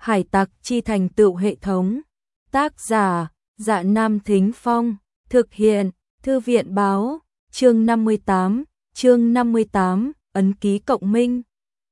Hải tặc chi thành tựu hệ thống. Tác giả, Dạ Nam Thính Phong. Thực hiện, Thư viện báo. Chương 58, ấn ký cộng minh.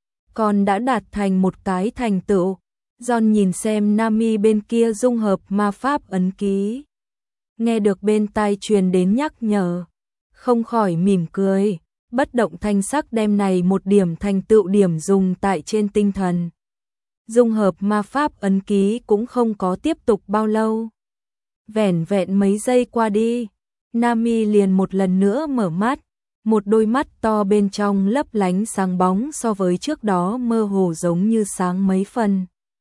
Con đã đạt thành một cái thành tựu. John nhìn xem Nami bên kia dung hợp ma pháp ấn ký. Nghe được bên tai truyền đến nhắc nhở, không khỏi mỉm cười, bất động thanh sắc đem này một điểm thành tựu điểm dùng tại trên tinh thần. Dung hợp ma pháp ấn ký cũng không có tiếp tục bao lâu. Vẻn vẹn mấy giây qua đi, Nami liền một lần nữa mở mắt, một đôi mắt to bên trong lấp lánh sáng bóng so với trước đó mơ hồ giống như sáng mấy phần.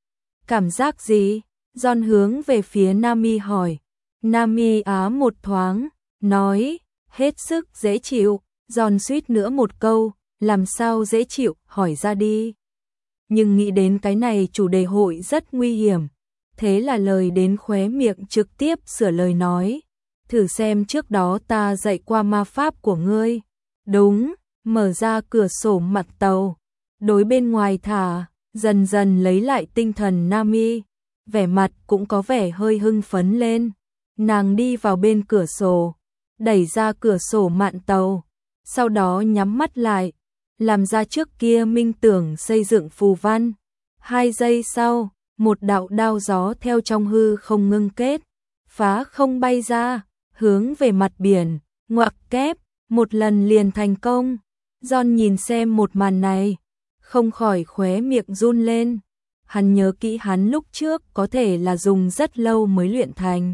Cảm giác gì? John hướng về phía Nami hỏi. Nami á một thoáng, nói, hết sức dễ chịu. John suýt nữa một câu, làm sao dễ chịu, hỏi ra đi. Nhưng nghĩ đến cái này chủ đề hội rất nguy hiểm, thế là lời đến khóe miệng trực tiếp sửa lời nói. Thử xem trước đó ta dạy qua ma pháp của ngươi. Đúng, mở ra cửa sổ mặt tàu, đối bên ngoài thả, dần dần lấy lại tinh thần Nami, vẻ mặt cũng có vẻ hơi hưng phấn lên. Nàng đi vào bên cửa sổ, đẩy ra cửa sổ mạn tàu, sau đó nhắm mắt lại, làm ra trước kia minh tưởng xây dựng phù văn. 2 giây sau, một đạo đao gió theo trong hư không ngưng kết, phá không bay ra, hướng về mặt biển, ngoặc kép, một lần liền thành công. John nhìn xem một màn này, không khỏi khóe miệng run lên. Hắn nhớ kỹ hắn lúc trước có thể là dùng rất lâu mới luyện thành.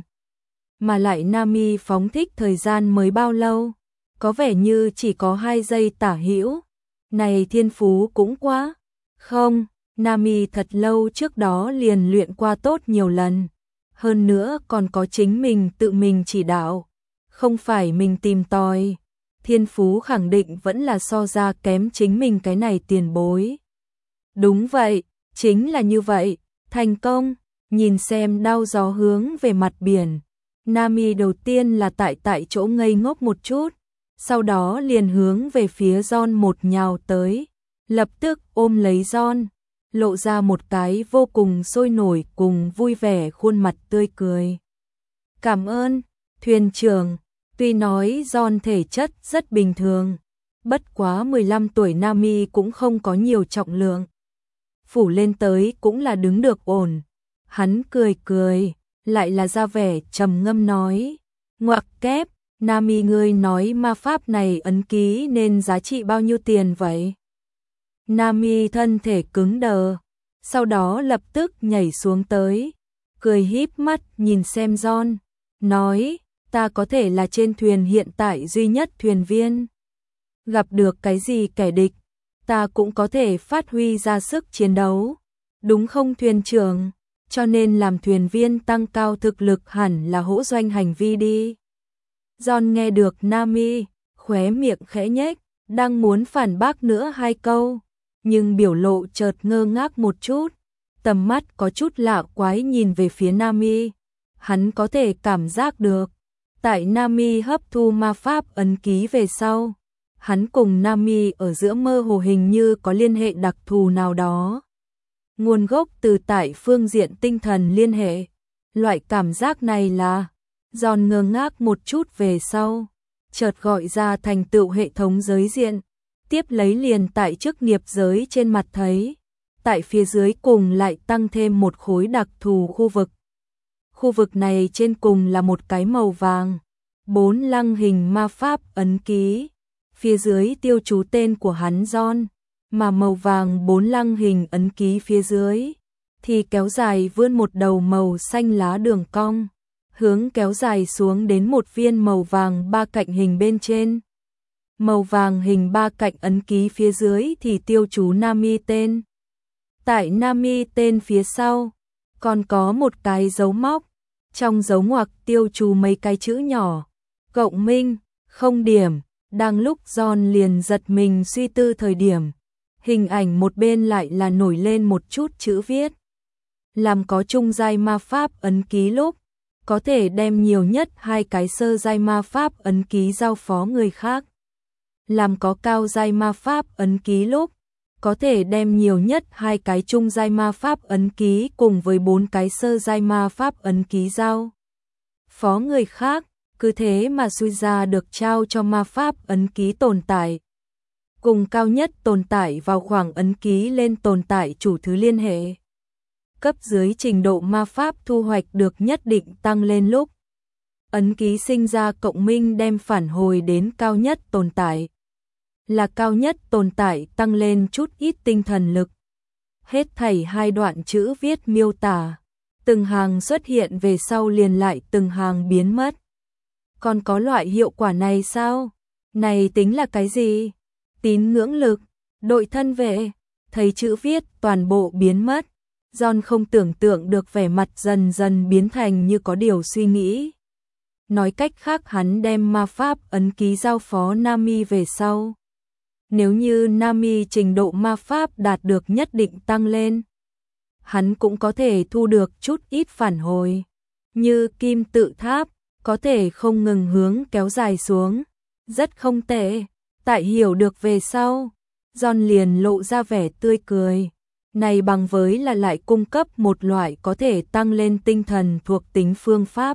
Mà lại Nami phóng thích thời gian mới bao lâu, có vẻ như chỉ có 2 giây tả hữu. Này thiên phú cũng quá. Không, Nami thật lâu trước đó liền luyện qua tốt nhiều lần. Hơn nữa còn có chính mình tự mình chỉ đạo, không phải mình tìm tòi. Thiên phú khẳng định vẫn là so ra kém chính mình cái này tiền bối. Đúng vậy, chính là như vậy, thành công. Nhìn xem đao gió hướng về mặt biển, Nami đầu tiên là tại chỗ ngây ngốc một chút, sau đó liền hướng về phía John một nhào tới, lập tức ôm lấy John, lộ ra một cái vô cùng sôi nổi cùng vui vẻ khuôn mặt tươi cười. Cảm ơn, thuyền trưởng. Tuy nói John thể chất rất bình thường, bất quá 15 tuổi Nami cũng không có nhiều trọng lượng. Phủ lên tới cũng là đứng được ổn. Hắn cười cười, lại là ra vẻ trầm ngâm nói. Ngoặc kép, Nami ngươi nói ma pháp này ấn ký nên giá trị bao nhiêu tiền vậy? Nami thân thể cứng đờ, sau đó lập tức nhảy xuống tới, cười híp mắt nhìn xem John, nói, ta có thể là trên thuyền hiện tại duy nhất thuyền viên. Gặp được cái gì kẻ địch, ta cũng có thể phát huy ra sức chiến đấu. Đúng không thuyền trưởng? Cho nên làm thuyền viên tăng cao thực lực hẳn là hỗ doanh hành vi đi. John nghe được Nami, khóe miệng khẽ nhếch, đang muốn phản bác nữa 2 câu, nhưng biểu lộ chợt ngơ ngác một chút, tầm mắt có chút lạ quái nhìn về phía Nami. Hắn có thể cảm giác được, tại Nami hấp thu ma pháp ấn ký về sau, hắn cùng Nami ở giữa mơ hồ hình như có liên hệ đặc thù nào đó. Nguồn gốc từ tại phương diện tinh thần liên hệ. Loại cảm giác này là, John ngơ ngác một chút về sau, chợt gọi ra thành tựu hệ thống giới diện, tiếp lấy liền tại chức nghiệp giới trên mặt thấy, tại phía dưới cùng lại tăng thêm một khối đặc thù khu vực. Khu vực này trên cùng là một cái màu vàng, 4 lăng hình ma pháp ấn ký, phía dưới tiêu chú tên của hắn John, mà màu vàng 4 lăng hình ấn ký phía dưới thì kéo dài vươn một đầu màu xanh lá đường cong, hướng kéo dài xuống đến một viên màu vàng 3 cạnh hình bên trên. Màu vàng hình 3 cạnh ấn ký phía dưới thì tiêu chú Nami tên. Tại Nami tên phía sau còn có một cái dấu móc, trong dấu ngoặc tiêu chú mấy cái chữ nhỏ, cộng minh, không điểm. Đang lúc John liền giật mình suy tư thời điểm, hình ảnh một bên lại là nổi lên một chút chữ viết. Làm có trung giai ma pháp ấn ký lúc, có thể đem nhiều nhất 2 cái sơ giai ma pháp ấn ký giao phó người khác. Làm có cao giai ma pháp ấn ký lúc, có thể đem nhiều nhất 2 cái trung giai ma pháp ấn ký cùng với 4 cái sơ giai ma pháp ấn ký giao phó người khác, cứ thế mà suy ra được trao cho ma pháp ấn ký tồn tại. Cùng cao nhất tồn tại vào khoảng ấn ký lên tồn tại chủ thứ liên hệ. Cấp dưới trình độ ma pháp thu hoạch được nhất định tăng lên lúc ấn ký sinh ra cộng minh đem phản hồi đến cao nhất tồn tại. Là cao nhất tồn tại tăng lên chút ít tinh thần lực. Hết thảy 2 đoạn chữ viết miêu tả. Từng hàng xuất hiện về sau liền lại từng hàng biến mất. Còn có loại hiệu quả này sao? Này tính là cái gì? Tín ngưỡng lực, đội thân vệ, thấy chữ viết toàn bộ biến mất. John không tưởng tượng được vẻ mặt dần dần biến thành như có điều suy nghĩ. Nói cách khác hắn đem ma pháp ấn ký giao phó Nami về sau. Nếu như Nami trình độ ma pháp đạt được nhất định tăng lên, hắn cũng có thể thu được chút ít phản hồi. Như kim tự tháp, có thể không ngừng hướng kéo dài xuống. Rất không tệ. Tại hiểu được về sau, John liền lộ ra vẻ tươi cười. Này bằng với là lại cung cấp một loại có thể tăng lên tinh thần thuộc tính phương pháp.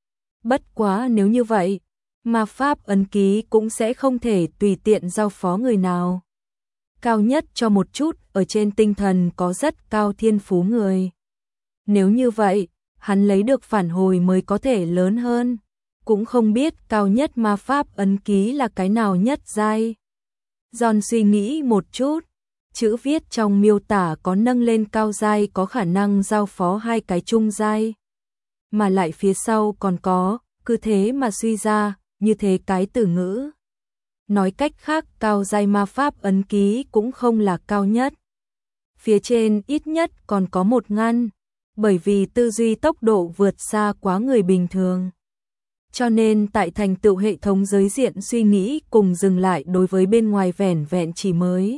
Bất quá nếu như vậy, ma pháp ấn ký cũng sẽ không thể tùy tiện giao phó người nào. Cao nhất cho một chút ở trên tinh thần có rất cao thiên phú người. Nếu như vậy, hắn lấy được phản hồi mới có thể lớn hơn. Cũng không biết cao nhất ma pháp ấn ký là cái nào nhất giai. John suy nghĩ một chút, chữ viết trong miêu tả có nâng lên cao giai có khả năng giao phó 2 cái trung giai. Mà lại phía sau còn có, cứ thế mà suy ra, như thế cái từ ngữ. Nói cách khác cao giai ma pháp ấn ký cũng không là cao nhất. Phía trên ít nhất còn có một ngăn, bởi vì tư duy tốc độ vượt xa quá người bình thường. Cho nên tại thành tựu hệ thống giới diện suy nghĩ cùng dừng lại đối với bên ngoài vẻn vẹn chỉ mới.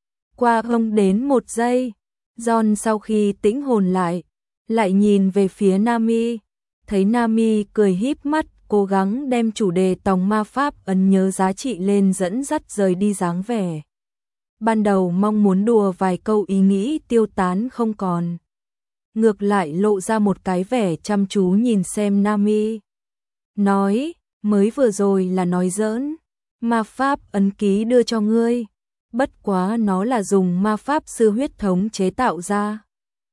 Qua không đến 1 giây, John sau khi tĩnh hồn lại nhìn về phía Nami, thấy Nami cười híp mắt, cố gắng đem chủ đề tòng ma pháp ấn nhớ giá trị lên dẫn dắt rời đi dáng vẻ. Ban đầu mong muốn đùa vài câu ý nghĩ tiêu tán không còn. Ngược lại lộ ra một cái vẻ chăm chú nhìn xem Nami. Nói, mới vừa rồi là nói giỡn, ma pháp ấn ký đưa cho ngươi. Bất quá nó là dùng ma pháp sư huyết thống chế tạo ra.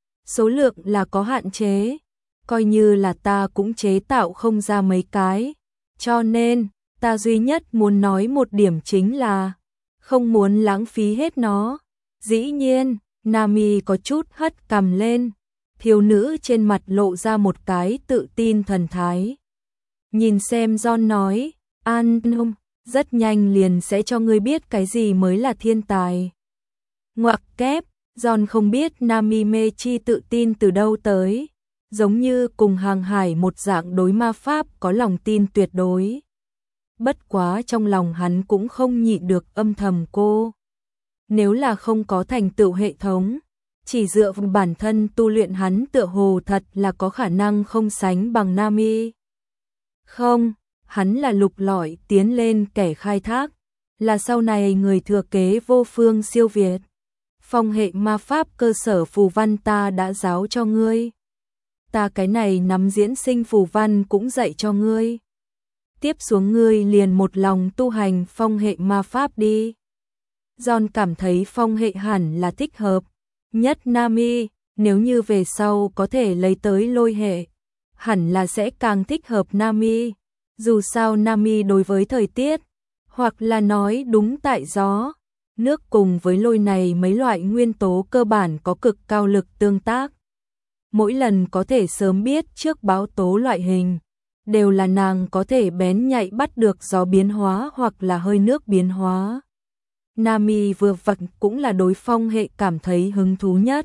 Số lượng là có hạn chế, coi như là ta cũng chế tạo không ra mấy cái. Cho nên, ta duy nhất muốn nói một điểm chính là không muốn lãng phí hết nó. Dĩ nhiên, Nami có chút hất cằm lên, thiếu nữ trên mặt lộ ra một cái tự tin thần thái. Nhìn xem John nói, an tâm, rất nhanh liền sẽ cho ngươi biết cái gì mới là thiên tài. Ngoặc kép, John không biết Nami mê chi tự tin từ đâu tới, giống như cùng hàng hải một dạng đối ma pháp có lòng tin tuyệt đối. Bất quá trong lòng hắn cũng không nhịn được âm thầm cô. Nếu là không có thành tựu hệ thống, chỉ dựa vào bản thân tu luyện hắn tựa hồ thật là có khả năng không sánh bằng Nami. Không, hắn là lục lọi tiến lên kẻ khai thác, là sau này người thừa kế vô phương siêu việt. Phong hệ ma pháp cơ sở phù văn ta đã giáo cho ngươi. Ta cái này nắm diễn sinh phù văn cũng dạy cho ngươi. Tiếp xuống ngươi liền một lòng tu hành phong hệ ma pháp đi. John cảm thấy phong hệ hẳn là thích hợp nhất Nami, nếu như về sau có thể lấy tới lôi hệ, hẳn là sẽ càng thích hợp Nami. Dù sao Nami đối với thời tiết, hoặc là nói đúng tại gió, nước cùng với lôi này mấy loại nguyên tố cơ bản có cực cao lực tương tác. Mỗi lần có thể sớm biết trước báo tố loại hình, đều là nàng có thể bén nhạy bắt được gió biến hóa hoặc là hơi nước biến hóa. Nami vừa vặn cũng là đối phong hệ cảm thấy hứng thú nhất.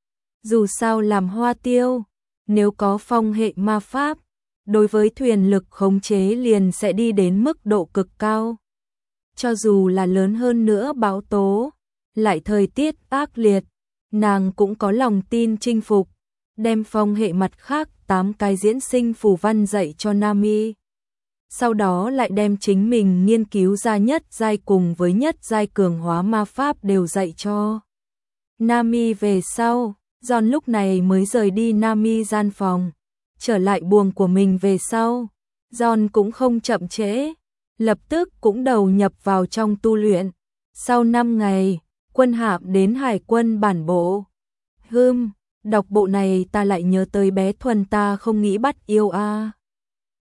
Dù sao làm hoa tiêu, nếu có phong hệ ma pháp, đối với thuyền lực khống chế liền sẽ đi đến mức độ cực cao. Cho dù là lớn hơn nữa báo tố, lại thời tiết ác liệt, nàng cũng có lòng tin chinh phục, đem phong hệ mặt khác 8 cái diễn sinh phù văn dạy cho Nami. Sau đó lại đem chính mình nghiên cứu ra nhất giai cùng với nhất giai cường hóa ma pháp đều dạy cho. Nami về sau, John lúc này mới rời đi Nami gian phòng, trở lại buồng của mình về sau. John cũng không chậm trễ, lập tức cũng đầu nhập vào trong tu luyện. Sau 5 ngày, quân hạm đến hải quân bản bộ. Đọc bộ này ta lại nhớ tới bé Thuần ta không nghĩ bắt yêu a.